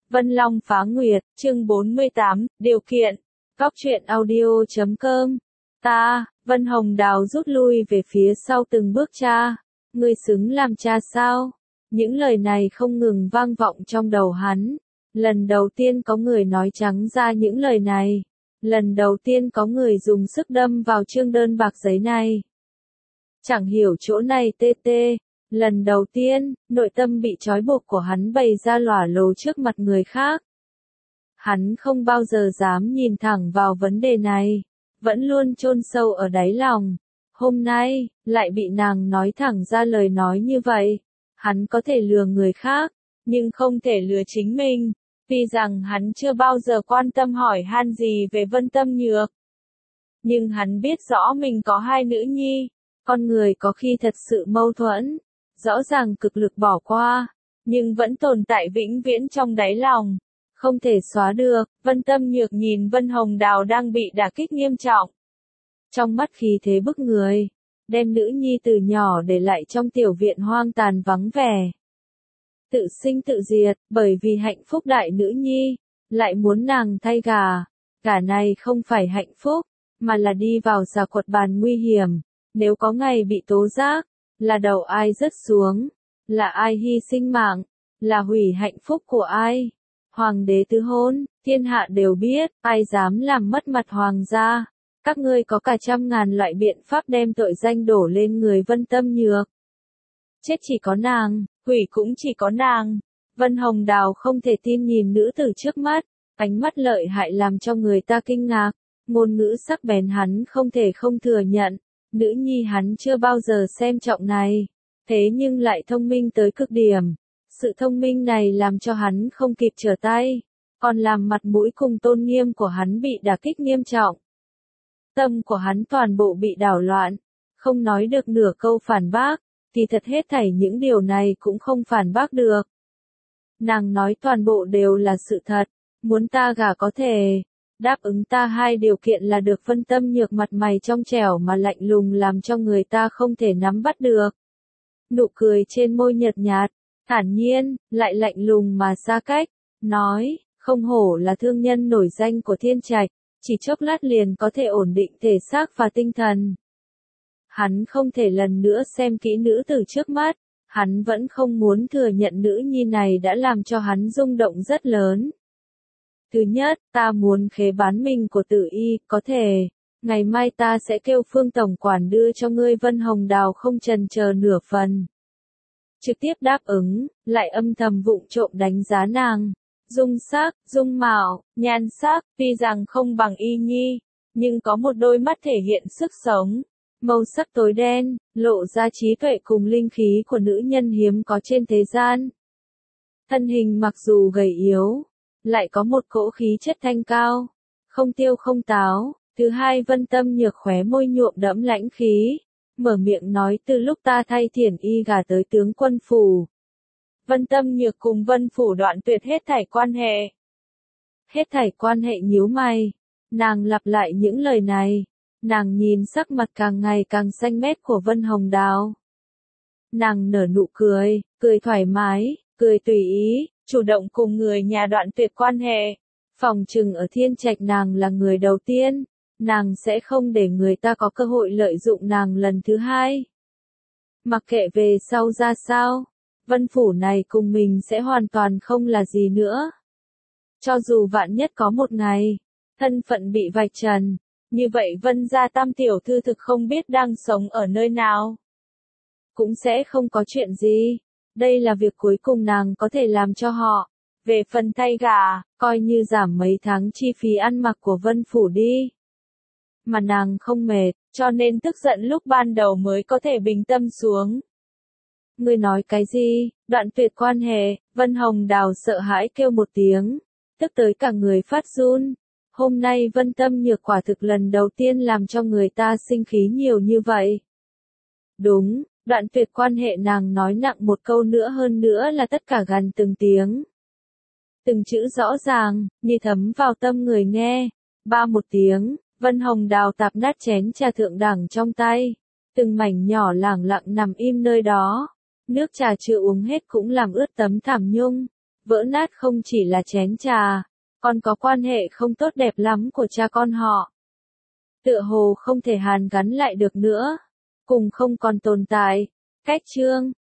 Vân Long phá nguyệt, chương 48, điều kiện. Góc truyện audio.com. Ta, Vân Hồng Đào rút lui về phía sau từng bước. Cha, ngươi xứng làm cha sao? Những lời này không ngừng vang vọng trong đầu hắn. Lần đầu tiên có người nói trắng ra những lời này. Lần đầu tiên có người dùng sức đâm vào chương đơn bạc giấy này. Chẳng hiểu chỗ này tê. Lần đầu tiên, nội tâm bị trói buộc của hắn bày ra lỏa lồ trước mặt người khác. Hắn không bao giờ dám nhìn thẳng vào vấn đề này, vẫn luôn chôn sâu ở đáy lòng. Hôm nay, lại bị nàng nói thẳng ra lời nói như vậy. Hắn có thể lừa người khác, nhưng không thể lừa chính mình. Vì rằng hắn chưa bao giờ quan tâm hỏi han gì về Vân Tâm Nhược. Nhưng hắn biết rõ mình có hai nữ nhi. Con người có khi thật sự mâu thuẫn. Rõ ràng cực lực bỏ qua, nhưng vẫn tồn tại vĩnh viễn trong đáy lòng. Không thể xóa được. Vân Tâm Nhược nhìn Vân Hồng Đào đang bị đả kích nghiêm trọng. Trong mắt khí thế bức người. Đem nữ nhi từ nhỏ để lại trong tiểu viện hoang tàn vắng vẻ. Tự sinh tự diệt, bởi vì hạnh phúc đại nữ nhi. Lại muốn nàng thay gà. Gà này không phải hạnh phúc, mà là đi vào xà quật bàn nguy hiểm. Nếu có ngày bị tố giác, là đầu ai rớt xuống, là ai hy sinh mạng, là hủy hạnh phúc của ai. Hoàng đế tứ hôn, thiên hạ đều biết, ai dám làm mất mặt hoàng gia. Các ngươi có cả trăm ngàn loại biện pháp đem tội danh đổ lên người Vân Tâm Nhược. Chết chỉ có nàng, hủy cũng chỉ có nàng. Vân Hồng Đào không thể tin nhìn nữ tử trước mắt, ánh mắt lợi hại làm cho người ta kinh ngạc. Ngôn ngữ sắc bén hắn không thể không thừa nhận. Nữ nhi hắn chưa bao giờ xem trọng này, thế nhưng lại thông minh tới cực điểm. Sự thông minh này làm cho hắn không kịp trở tay, còn làm mặt mũi cùng tôn nghiêm của hắn bị đả kích nghiêm trọng. Tâm của hắn toàn bộ bị đảo loạn, không nói được nửa câu phản bác, thì thật hết thảy những điều này cũng không phản bác được. Nàng nói toàn bộ đều là sự thật, muốn ta gả có thể. Đáp ứng ta hai điều kiện là được. Vân Tâm Nhược mặt mày trong trẻo mà lạnh lùng làm cho người ta không thể nắm bắt được. Nụ cười trên môi nhợt nhạt, thản nhiên, lại lạnh lùng mà xa cách, nói, không hổ là thương nhân nổi danh của Thiên Trạch, chỉ chốc lát liền có thể ổn định thể xác và tinh thần. Hắn không thể lần nữa xem kỹ nữ tử trước mắt, hắn vẫn không muốn thừa nhận nữ nhi này đã làm cho hắn rung động rất lớn. Thứ nhất, ta muốn khế bán mình của Tử Y, có thể. Ngày mai ta sẽ kêu Phương tổng quản đưa cho ngươi. Vân Hồng Đào không chần chờ nửa phần. Trực tiếp đáp ứng, lại âm thầm vụng trộm đánh giá nàng. Dung sắc, dung mạo, nhan sắc, tuy rằng không bằng Y Nhi, nhưng có một đôi mắt thể hiện sức sống. Màu sắc tối đen, lộ ra trí tuệ cùng linh khí của nữ nhân hiếm có trên thế gian. Thân hình mặc dù gầy yếu, lại có một cỗ khí chất thanh cao, không tiêu không táo. Thứ hai, Vân Tâm Nhược khóe môi nhuộm đẫm lãnh khí, mở miệng nói, từ lúc ta thay Thiển Y gả tới tướng quân phủ, Vân Tâm Nhược cùng Vân phủ đoạn tuyệt hết thảy quan hệ. Hết thảy quan hệ nhíu mày, nàng lặp lại những lời này, nàng nhìn sắc mặt càng ngày càng xanh mét của Vân Hồng Đào. Nàng nở nụ cười, cười thoải mái, cười tùy ý. Chủ động cùng người nhà đoạn tuyệt quan hệ. Phòng trừng ở Thiên Trạch nàng là người đầu tiên, nàng sẽ không để người ta có cơ hội lợi dụng nàng lần thứ hai. Mặc kệ về sau ra sao, Vân phủ này cùng mình sẽ hoàn toàn không là gì nữa. Cho dù vạn nhất có một ngày, thân phận bị vạch trần, như vậy Vân gia tam tiểu thư thực không biết đang sống ở nơi nào. Cũng sẽ không có chuyện gì. Đây là việc cuối cùng nàng có thể làm cho họ. Về phần thay gả, coi như giảm mấy tháng chi phí ăn mặc của Vân phủ đi. Mà nàng không mệt, cho nên tức giận lúc ban đầu mới có thể bình tâm xuống. Ngươi nói cái gì? Đoạn tuyệt quan hệ. Vân Hồng Đào sợ hãi kêu một tiếng, tức tới cả người phát run. Hôm nay Vân Tâm Nhược quả thực lần đầu tiên làm cho người ta sinh khí nhiều như vậy. Đúng. Đoạn tuyệt quan hệ, nàng nói nặng một câu nữa, hơn nữa là tất cả gần từng tiếng. Từng chữ rõ ràng, như thấm vào tâm người nghe. Ba một tiếng, Vân Hồng Đào tạp nát chén trà thượng đẳng trong tay. Từng mảnh nhỏ lẳng lặng nằm im nơi đó. Nước trà chưa uống hết cũng làm ướt tấm thảm nhung. Vỡ nát không chỉ là chén trà, còn có quan hệ không tốt đẹp lắm của cha con họ. Tựa hồ không thể hàn gắn lại được nữa, cùng không còn tồn tại. Cách chương